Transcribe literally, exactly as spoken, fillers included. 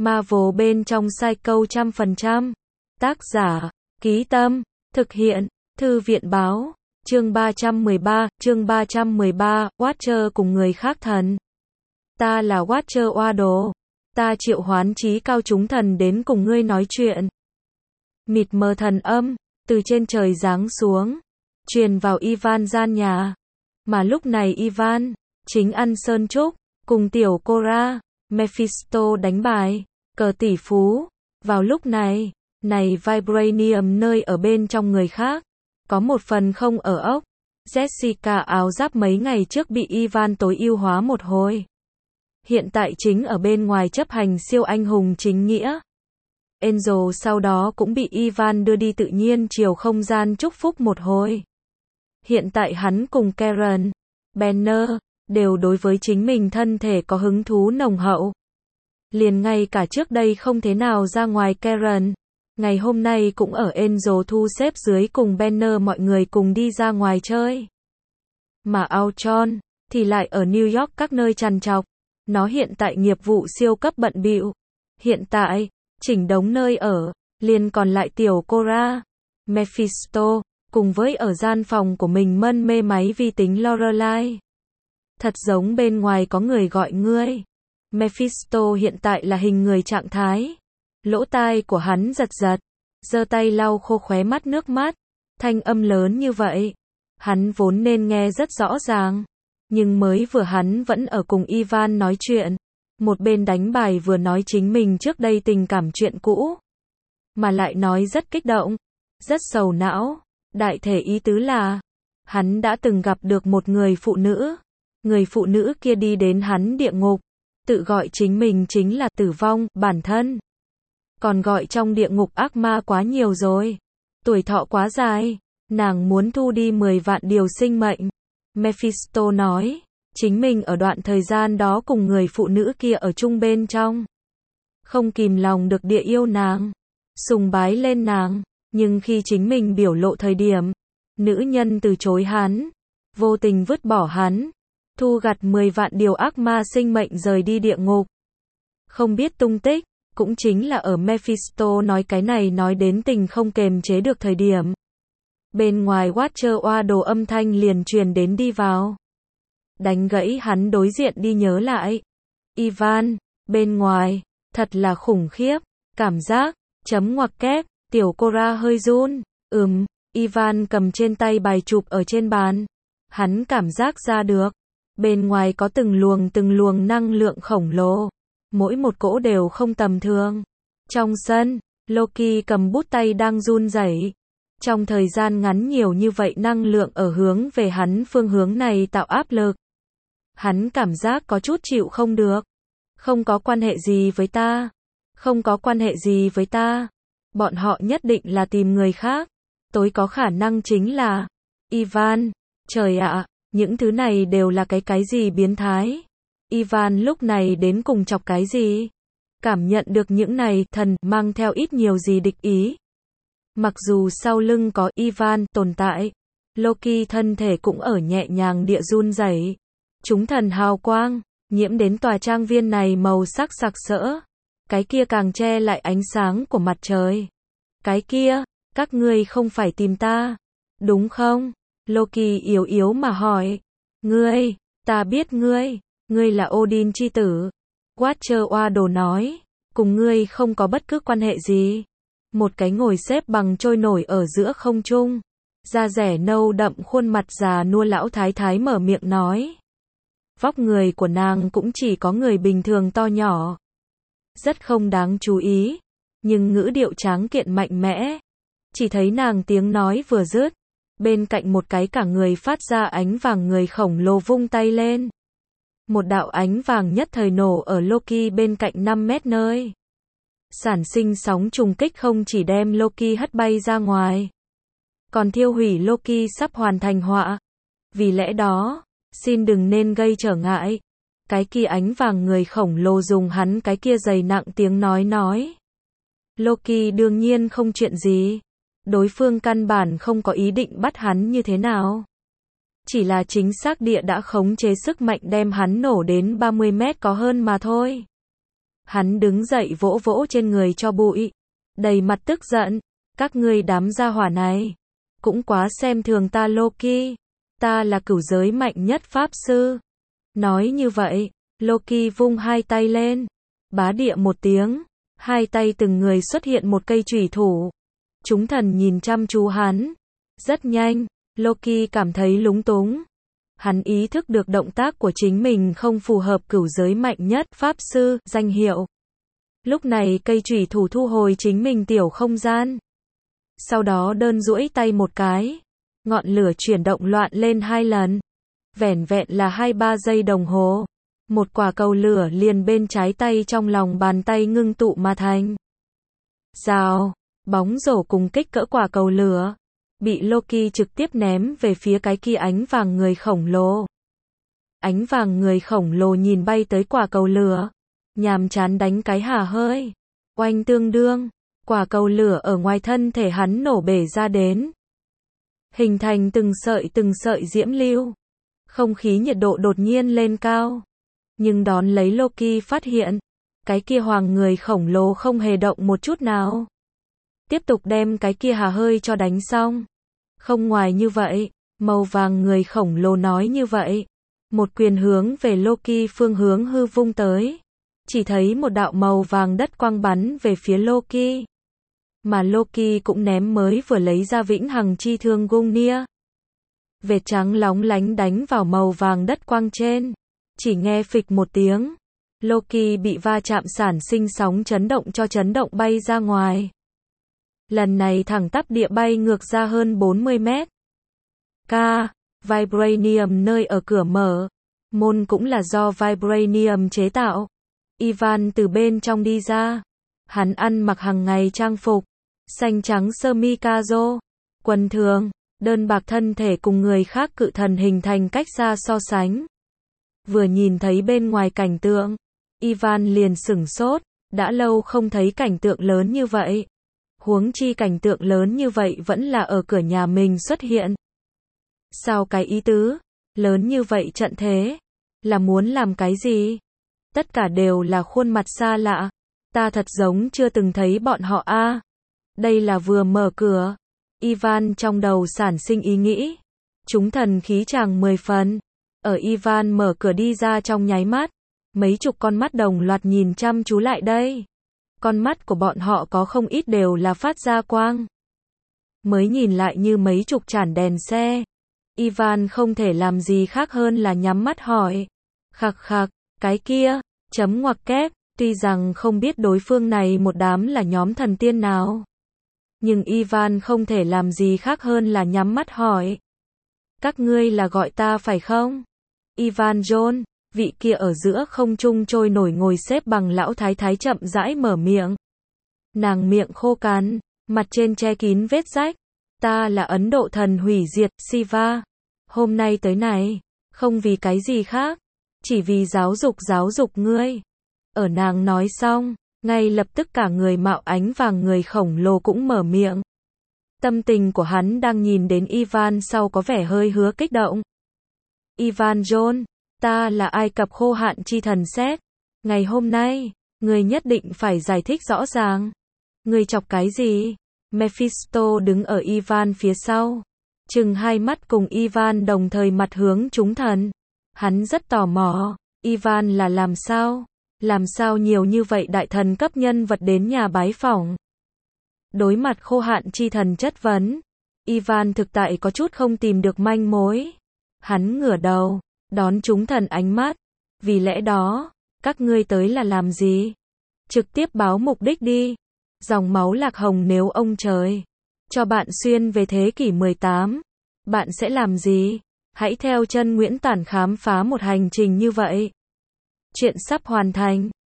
Marvel bên trong Psycho trăm phần trăm. Tác giả, Ký Tâm, thực hiện, Thư viện Báo. Chương ba trăm mười ba, chương ba trăm mười ba, Watcher cùng người khác thần. Ta là Watcher Waddle. Ta triệu hoán chí cao chúng thần đến cùng ngươi nói chuyện. Mịt mờ thần âm, từ trên trời giáng xuống, truyền vào Ivan gian nhà. Mà lúc này Ivan, chính ăn sơn trúc, cùng tiểu Cora, Mephisto đánh bài, cờ tỷ phú. Vào lúc này, này Vibranium nơi ở bên trong người khác, có một phần không ở ốc. Jessica áo giáp mấy ngày trước bị Ivan tối ưu hóa một hồi. Hiện tại chính ở bên ngoài chấp hành siêu anh hùng chính nghĩa. Angel sau đó cũng bị Ivan đưa đi tự nhiên chiều không gian chúc phúc một hồi. Hiện tại hắn cùng Karen, Banner, đều đối với chính mình thân thể có hứng thú nồng hậu. Liền ngay cả trước đây không thế nào ra ngoài Karen, ngày hôm nay cũng ở Angel thu xếp dưới cùng Banner mọi người cùng đi ra ngoài chơi. Mà Ultron, thì lại ở New York các nơi trằn trọc. Nó hiện tại nghiệp vụ siêu cấp bận bịu. Hiện tại, chỉnh đống nơi ở, liền còn lại tiểu Cora, Mephisto, cùng với ở gian phòng của mình mân mê máy vi tính Lorelai. Thật giống bên ngoài có người gọi ngươi. Mephisto hiện tại là hình người trạng thái. Lỗ tai của hắn giật giật, giơ tay lau khô khóe mắt nước mắt. Thanh âm lớn như vậy, hắn vốn nên nghe rất rõ ràng. Nhưng mới vừa hắn vẫn ở cùng Ivan nói chuyện, một bên đánh bài vừa nói chính mình trước đây tình cảm chuyện cũ. Mà lại nói rất kích động, rất sầu não, đại thể ý tứ là, hắn đã từng gặp được một người phụ nữ, người phụ nữ kia đi đến hắn địa ngục, tự gọi chính mình chính là tử vong, bản thân. Còn gọi trong địa ngục ác ma quá nhiều rồi, tuổi thọ quá dài, nàng muốn thu đi mười vạn điều sinh mệnh. Mephisto nói, chính mình ở đoạn thời gian đó cùng người phụ nữ kia ở chung bên trong. Không kìm lòng được địa yêu nàng, sùng bái lên nàng, nhưng khi chính mình biểu lộ thời điểm, nữ nhân từ chối hắn, vô tình vứt bỏ hắn, thu gặt mười vạn điều ác ma sinh mệnh rời đi địa ngục. Không biết tung tích, cũng chính là ở Mephisto nói cái này nói đến tình không kềm chế được thời điểm. Bên ngoài Watcher Waddle âm thanh liền truyền đến đi vào. Đánh gãy hắn đối diện đi nhớ lại. Ivan, bên ngoài, thật là khủng khiếp, cảm giác, chấm ngoặc kép, tiểu Cora hơi run, ừm, Ivan cầm trên tay bài chụp ở trên bàn. Hắn cảm giác ra được, bên ngoài có từng luồng từng luồng năng lượng khổng lồ, mỗi một cỗ đều không tầm thường. Trong sân, Loki cầm bút tay đang run rẩy. Trong thời gian ngắn nhiều như vậy năng lượng ở hướng về hắn phương hướng này tạo áp lực. Hắn cảm giác có chút chịu không được. Không có quan hệ gì với ta. Không có quan hệ gì với ta. Bọn họ nhất định là tìm người khác. Tối có khả năng chính là Ivan. Trời ạ, những thứ này đều là cái cái gì biến thái. Ivan lúc này đến cùng chọc cái gì? Cảm nhận được những này thần mang theo ít nhiều gì địch ý. Mặc dù sau lưng có Ivan tồn tại, Loki thân thể cũng ở nhẹ nhàng địa run rẩy. Chúng thần hào quang, nhiễm đến tòa trang viên này màu sắc sặc sỡ. Cái kia càng che lại ánh sáng của mặt trời. Cái kia, các ngươi không phải tìm ta, đúng không? Loki yếu yếu mà hỏi. Ngươi, ta biết ngươi, ngươi là Odin chi tử. Watcher Waddle nói, cùng ngươi không có bất cứ quan hệ gì. Một cái ngồi xếp bằng trôi nổi ở giữa không trung. Da rẻ nâu đậm khuôn mặt già nua lão thái thái mở miệng nói. Vóc người của nàng cũng chỉ có người bình thường to nhỏ. Rất không đáng chú ý. Nhưng ngữ điệu tráng kiện mạnh mẽ. Chỉ thấy nàng tiếng nói vừa dứt. Bên cạnh một cái cả người phát ra ánh vàng người khổng lồ vung tay lên. Một đạo ánh vàng nhất thời nổ ở Loki bên cạnh năm mét nơi. Sản sinh sóng trùng kích không chỉ đem Loki hất bay ra ngoài, còn thiêu hủy Loki sắp hoàn thành họa. Vì lẽ đó, xin đừng nên gây trở ngại. Cái kia ánh vàng người khổng lồ dùng hắn cái kia dày nặng tiếng nói nói. Loki đương nhiên không chuyện gì. Đối phương căn bản không có ý định bắt hắn như thế nào. Chỉ là chính xác địa đã khống chế sức mạnh đem hắn nổ đến ba mươi mét có hơn mà thôi. Hắn đứng dậy vỗ vỗ trên người cho bụi, đầy mặt tức giận. Các ngươi đám gia hỏa này, cũng quá xem thường ta Loki. Ta là cửu giới mạnh nhất pháp sư. Nói như vậy, Loki vung hai tay lên. Bá địa một tiếng, hai tay từng người xuất hiện một cây chủy thủ. Chúng thần nhìn chăm chú hắn. Rất nhanh, Loki cảm thấy lúng túng. Hắn ý thức được động tác của chính mình không phù hợp cửu giới mạnh nhất pháp sư danh hiệu. Lúc này cây chủy thủ thu hồi chính mình tiểu không gian. Sau đó đơn duỗi tay một cái, ngọn lửa chuyển động loạn lên hai lần. Vẻn vẹn là hai ba giây đồng hồ, một quả cầu lửa liền bên trái tay trong lòng bàn tay ngưng tụ mà thành. Rào, bóng rổ cùng kích cỡ quả cầu lửa, bị Loki trực tiếp ném về phía cái kia ánh vàng người khổng lồ. Ánh vàng người khổng lồ nhìn bay tới quả cầu lửa, nhàm chán đánh cái hả hơi. Oanh tương đương, quả cầu lửa ở ngoài thân thể hắn nổ bể ra đến. Hình thành từng sợi từng sợi diễm lưu. Không khí nhiệt độ đột nhiên lên cao. Nhưng đón lấy Loki phát hiện, cái kia hoàng người khổng lồ không hề động một chút nào. Tiếp tục đem cái kia hà hơi cho đánh xong. Không ngoài như vậy, màu vàng người khổng lồ nói như vậy. Một quyền hướng về Loki phương hướng hư vung tới. Chỉ thấy một đạo màu vàng đất quang bắn về phía Loki. Mà Loki cũng ném mới vừa lấy ra vĩnh hằng chi thương Gungnir. Vệt trắng lóng lánh đánh vào màu vàng đất quang trên. Chỉ nghe phịch một tiếng. Loki bị va chạm sản sinh sóng chấn động cho chấn động bay ra ngoài. Lần này thẳng tắp địa bay ngược ra hơn bốn mươi mét. K. Vibranium nơi ở cửa mở. Môn cũng là do Vibranium chế tạo. Ivan từ bên trong đi ra. Hắn ăn mặc hàng ngày trang phục. Xanh trắng sơ mi caro. Quần thường. Đơn bạc thân thể cùng người khác cự thần hình thành cách xa so sánh. Vừa nhìn thấy bên ngoài cảnh tượng, Ivan liền sửng sốt. Đã lâu không thấy cảnh tượng lớn như vậy. Huống chi cảnh tượng lớn như vậy vẫn là ở cửa nhà mình xuất hiện. Sao cái ý tứ? Lớn như vậy trận thế. Là muốn làm cái gì? Tất cả đều là khuôn mặt xa lạ. Ta thật giống chưa từng thấy bọn họ a. À, đây là vừa mở cửa. Ivan trong đầu sản sinh ý nghĩ. Chúng thần khí chàng mười phần. Ở Ivan mở cửa đi ra trong nháy mắt. Mấy chục con mắt đồng loạt nhìn chăm chú lại đây. Con mắt của bọn họ có không ít đều là phát ra quang. Mới nhìn lại như mấy chục chản đèn xe. Ivan không thể làm gì khác hơn là nhắm mắt hỏi. Khặc khặc, cái kia, chấm ngoặc kép, tuy rằng không biết đối phương này một đám là nhóm thần tiên nào. Nhưng Ivan không thể làm gì khác hơn là nhắm mắt hỏi. Các ngươi là gọi ta phải không? Ivan John, vị kia ở giữa không trung trôi nổi ngồi xếp bằng lão thái thái chậm rãi mở miệng. Nàng miệng khô cằn, mặt trên che kín vết rách. Ta là Ấn Độ thần hủy diệt, Shiva. Hôm nay tới này, không vì cái gì khác, chỉ vì giáo dục giáo dục ngươi. Ở nàng nói xong, ngay lập tức cả người mạo ánh vàng người khổng lồ cũng mở miệng. Tâm tình của hắn đang nhìn đến Ivan sau có vẻ hơi hứa kích động. Ivan John, ta là Ai Cập khô hạn chi thần Seth. Ngày hôm nay, ngươi nhất định phải giải thích rõ ràng. Ngươi chọc cái gì? Mephisto đứng ở Ivan phía sau. Chừng hai mắt cùng Ivan đồng thời mặt hướng chúng thần. Hắn rất tò mò. Ivan là làm sao? Làm sao nhiều như vậy đại thần cấp nhân vật đến nhà bái phỏng? Đối mặt khô hạn chi thần chất vấn, Ivan thực tại có chút không tìm được manh mối. Hắn ngửa đầu, đón chúng thần ánh mắt. Vì lẽ đó, các ngươi tới là làm gì? Trực tiếp báo mục đích đi. Dòng máu lạc hồng nếu ông trời cho bạn xuyên về thế kỷ mười tám, bạn sẽ làm gì? Hãy theo chân Nguyễn Tản khám phá một hành trình như vậy. Chuyện sắp hoàn thành.